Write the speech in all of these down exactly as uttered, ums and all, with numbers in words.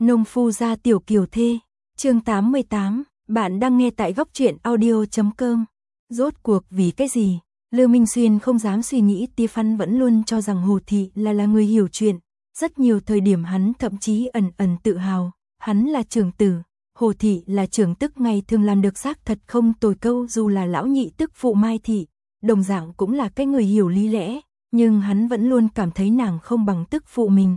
Nông phu gia tiểu kiều thê, chương tám mươi tám, bạn đang nghe tại góc truyện audio chấm com. Rốt cuộc vì cái gì? Lư Minh Xuyên không dám suy nghĩ, Tia Văn vẫn luôn cho rằng Hồ Thị là là người hiểu chuyện. Rất nhiều thời điểm hắn thậm chí ẩn ẩn tự hào, hắn là trưởng tử, Hồ Thị là trưởng tức, ngày thường làm được xác thật không tồi câu, dù là lão nhị tức phụ Mai Thị, đồng dạng cũng là cái người hiểu lý lẽ, nhưng hắn vẫn luôn cảm thấy nàng không bằng tức phụ mình.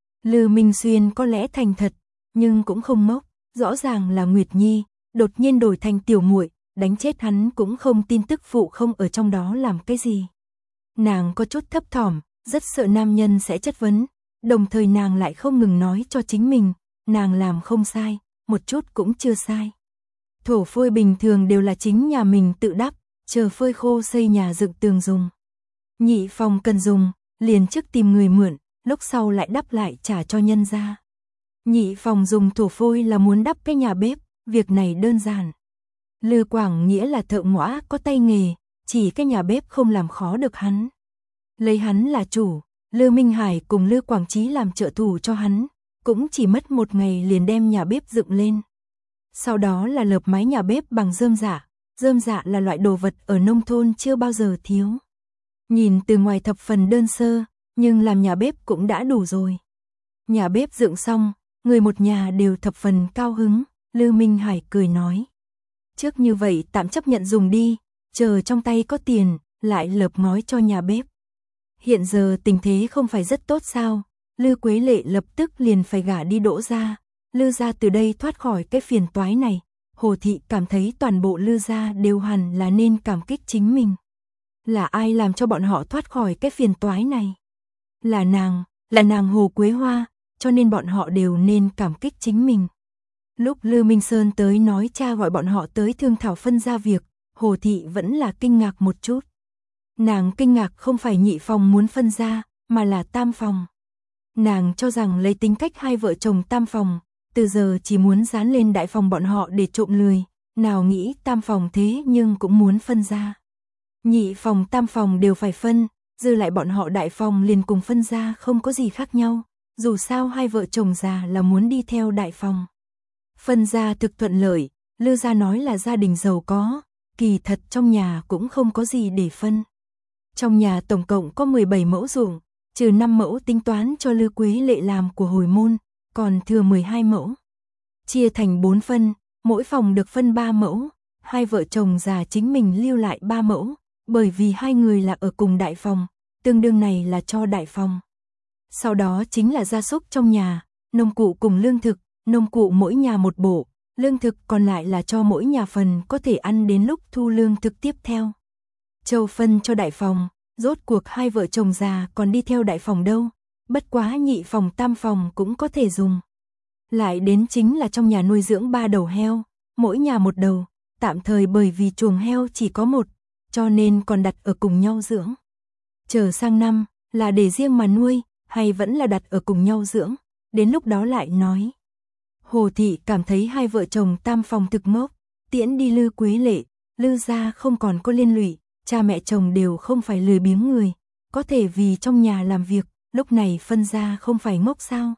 Lư Minh Xuyên có lẽ thành thật, nhưng cũng không ngốc, rõ ràng là Nguyệt Nhi, đột nhiên đổi thành tiểu muội, đánh chết hắn cũng không tin tức phụ không ở trong đó làm cái gì. Nàng có chút thấp thỏm, rất sợ nam nhân sẽ chất vấn, đồng thời nàng lại không ngừng nói cho chính mình, nàng làm không sai, một chút cũng chưa sai. Thổ phôi bình thường đều là chính nhà mình tự đắp, chờ phơi khô xây nhà dựng tường dùng. Nhị phòng cần dùng, liền trước tìm người mượn, lúc sau lại đắp lại trả cho nhân gia. Nhị phòng dùng thổ phôi là muốn đắp cái nhà bếp, việc này đơn giản. Lư Quảng Nghĩa là thợ ngõa có tay nghề, chỉ cái nhà bếp không làm khó được hắn. Lấy hắn là chủ, Lư Minh Hải cùng Lư Quảng Chí làm trợ thủ cho hắn, cũng chỉ mất một ngày liền đem nhà bếp dựng lên. Sau đó là lợp mái nhà bếp bằng rơm rạ, rơm rạ là loại đồ vật ở nông thôn chưa bao giờ thiếu. Nhìn từ ngoài thập phần đơn sơ, nhưng làm nhà bếp cũng đã đủ rồi. Nhà bếp dựng xong, người một nhà đều thập phần cao hứng, Lư Minh Hải cười nói. Trước như vậy tạm chấp nhận dùng đi, chờ trong tay có tiền, lại lợp ngói cho nhà bếp. Hiện giờ tình thế không phải rất tốt sao, Lư Quế Lệ lập tức liền phải gả đi Đỗ gia, Lư gia từ đây thoát khỏi cái phiền toái này, Hồ Thị cảm thấy toàn bộ Lư gia đều hẳn là nên cảm kích chính mình. Là ai làm cho bọn họ thoát khỏi cái phiền toái này? Là nàng, là nàng Hồ Quế Hoa, cho nên bọn họ đều nên cảm kích chính mình. Lúc Lư Minh Sơn tới nói cha gọi bọn họ tới thương thảo phân ra việc, Hồ Thị vẫn là kinh ngạc một chút. Nàng kinh ngạc không phải nhị phòng muốn phân ra, mà là tam phòng. Nàng cho rằng lấy tính cách hai vợ chồng tam phòng, từ giờ chỉ muốn dán lên đại phòng bọn họ để trộm lười, nào nghĩ tam phòng thế nhưng cũng muốn phân ra. Nhị phòng tam phòng đều phải phân, dư lại bọn họ đại phòng liền cùng phân ra không có gì khác nhau, dù sao hai vợ chồng già là muốn đi theo đại phòng. Phân ra thực thuận lợi, Lư gia nói là gia đình giàu có, kỳ thật trong nhà cũng không có gì để phân. Trong nhà tổng cộng có mười bảy mẫu ruộng, trừ năm mẫu tính toán cho Lư Quế Lệ làm của hồi môn, còn thừa mười hai mẫu. Chia thành bốn phân, mỗi phòng được phân ba mẫu, hai vợ chồng già chính mình lưu lại ba mẫu, bởi vì hai người là ở cùng đại phòng, tương đương này là cho đại phòng. Sau đó chính là gia súc trong nhà, nông cụ cùng lương thực, nông cụ mỗi nhà một bộ, lương thực còn lại là cho mỗi nhà phần có thể ăn đến lúc thu lương thực tiếp theo. Châu phân cho đại phòng, rốt cuộc hai vợ chồng già còn đi theo đại phòng đâu, bất quá nhị phòng tam phòng cũng có thể dùng. Lại đến chính là trong nhà nuôi dưỡng ba đầu heo, mỗi nhà một đầu, tạm thời bởi vì chuồng heo chỉ có một, cho nên còn đặt ở cùng nhau dưỡng. Chờ sang năm, là để riêng mà nuôi, hay vẫn là đặt ở cùng nhau dưỡng, đến lúc đó lại nói. Hồ Thị cảm thấy hai vợ chồng tam phòng thực ngốc, tiễn đi Lư Quế Lệ, Lư gia không còn có liên lụy, cha mẹ chồng đều không phải lười biếng người, có thể vì trong nhà làm việc, lúc này phân ra không phải ngốc sao.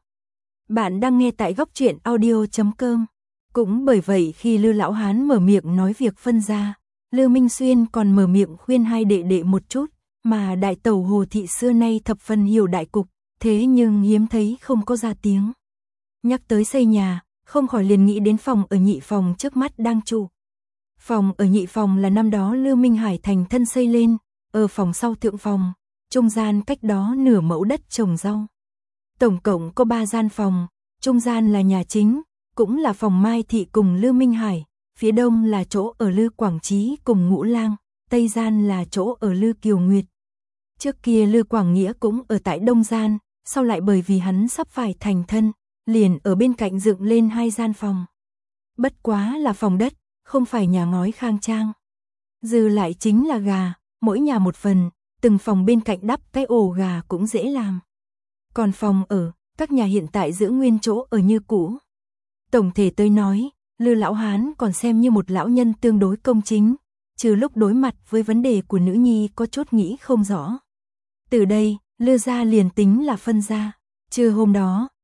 Bạn đang nghe tại góc truyện audio chấm com. Cũng bởi vậy khi Lư lão hán mở miệng nói việc phân ra, Lư Minh Xuyên còn mở miệng khuyên hai đệ đệ một chút, mà đại tẩu Hồ Thị xưa nay thập phần hiểu đại cục, thế nhưng hiếm thấy không có ra tiếng. Nhắc tới xây nhà, không khỏi liền nghĩ đến phòng ở nhị phòng trước mắt đang trụ. Phòng ở nhị phòng là năm đó Lư Minh Hải thành thân xây lên, ở phòng sau thượng phòng, trung gian cách đó nửa mẫu đất trồng rau. Tổng cộng có ba gian phòng, trung gian là nhà chính, cũng là phòng Mai Thị cùng Lư Minh Hải, phía đông là chỗ ở Lư Quảng Chí cùng Ngũ Lang, tây gian là chỗ ở Lư Kiều Nguyệt. Trước kia Lư Quảng Nghĩa cũng ở tại đông gian, sau lại bởi vì hắn sắp phải thành thân, liền ở bên cạnh dựng lên hai gian phòng. Bất quá là phòng đất, không phải nhà ngói khang trang. Dư lại chính là gà, mỗi nhà một phần, từng phòng bên cạnh đắp cái ổ gà cũng dễ làm. Còn phòng ở, các nhà hiện tại giữ nguyên chỗ ở như cũ. Tổng thể tôi nói, Lư lão hán còn xem như một lão nhân tương đối công chính, trừ lúc đối mặt với vấn đề của nữ nhi có chút nghĩ không rõ. Từ đây, Lư gia liền tính là phân ra, trừ hôm đó,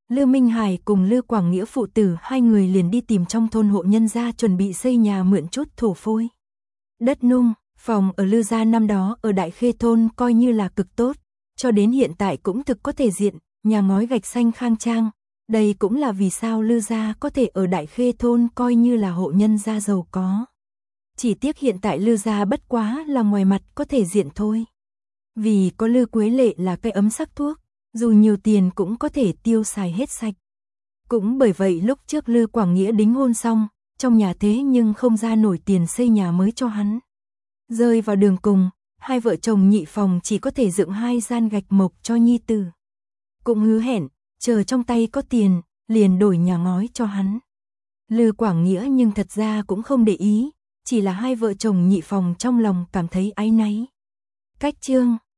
Lư Minh Hải cùng Lư Quảng Nghĩa phụ tử hai người liền đi tìm trong thôn hộ nhân gia chuẩn bị xây nhà mượn chút thổ phôi. Đất nung, phòng ở Lư gia năm đó ở Đại Khê thôn coi như là cực tốt, cho đến hiện tại cũng thực có thể diện, nhà ngói gạch xanh khang trang. Đây cũng là vì sao Lư gia có thể ở Đại Khê thôn coi như là hộ nhân gia giàu có. Chỉ tiếc hiện tại Lư gia bất quá là ngoài mặt có thể diện thôi. Vì có Lư Quế Lệ là cái ấm sắc thuốc, dù nhiều tiền cũng có thể tiêu xài hết sạch. Cũng bởi vậy lúc trước Lư Quảng Nghĩa đính hôn xong, trong nhà thế nhưng không ra nổi tiền xây nhà mới cho hắn. Rơi vào đường cùng, hai vợ chồng nhị phòng chỉ có thể dựng hai gian gạch mộc cho nhi tử. Cũng hứa hẹn, chờ trong tay có tiền, liền đổi nhà ngói cho hắn. Lư Quảng Nghĩa nhưng thật ra cũng không để ý, chỉ là hai vợ chồng nhị phòng trong lòng cảm thấy áy náy. Cách chương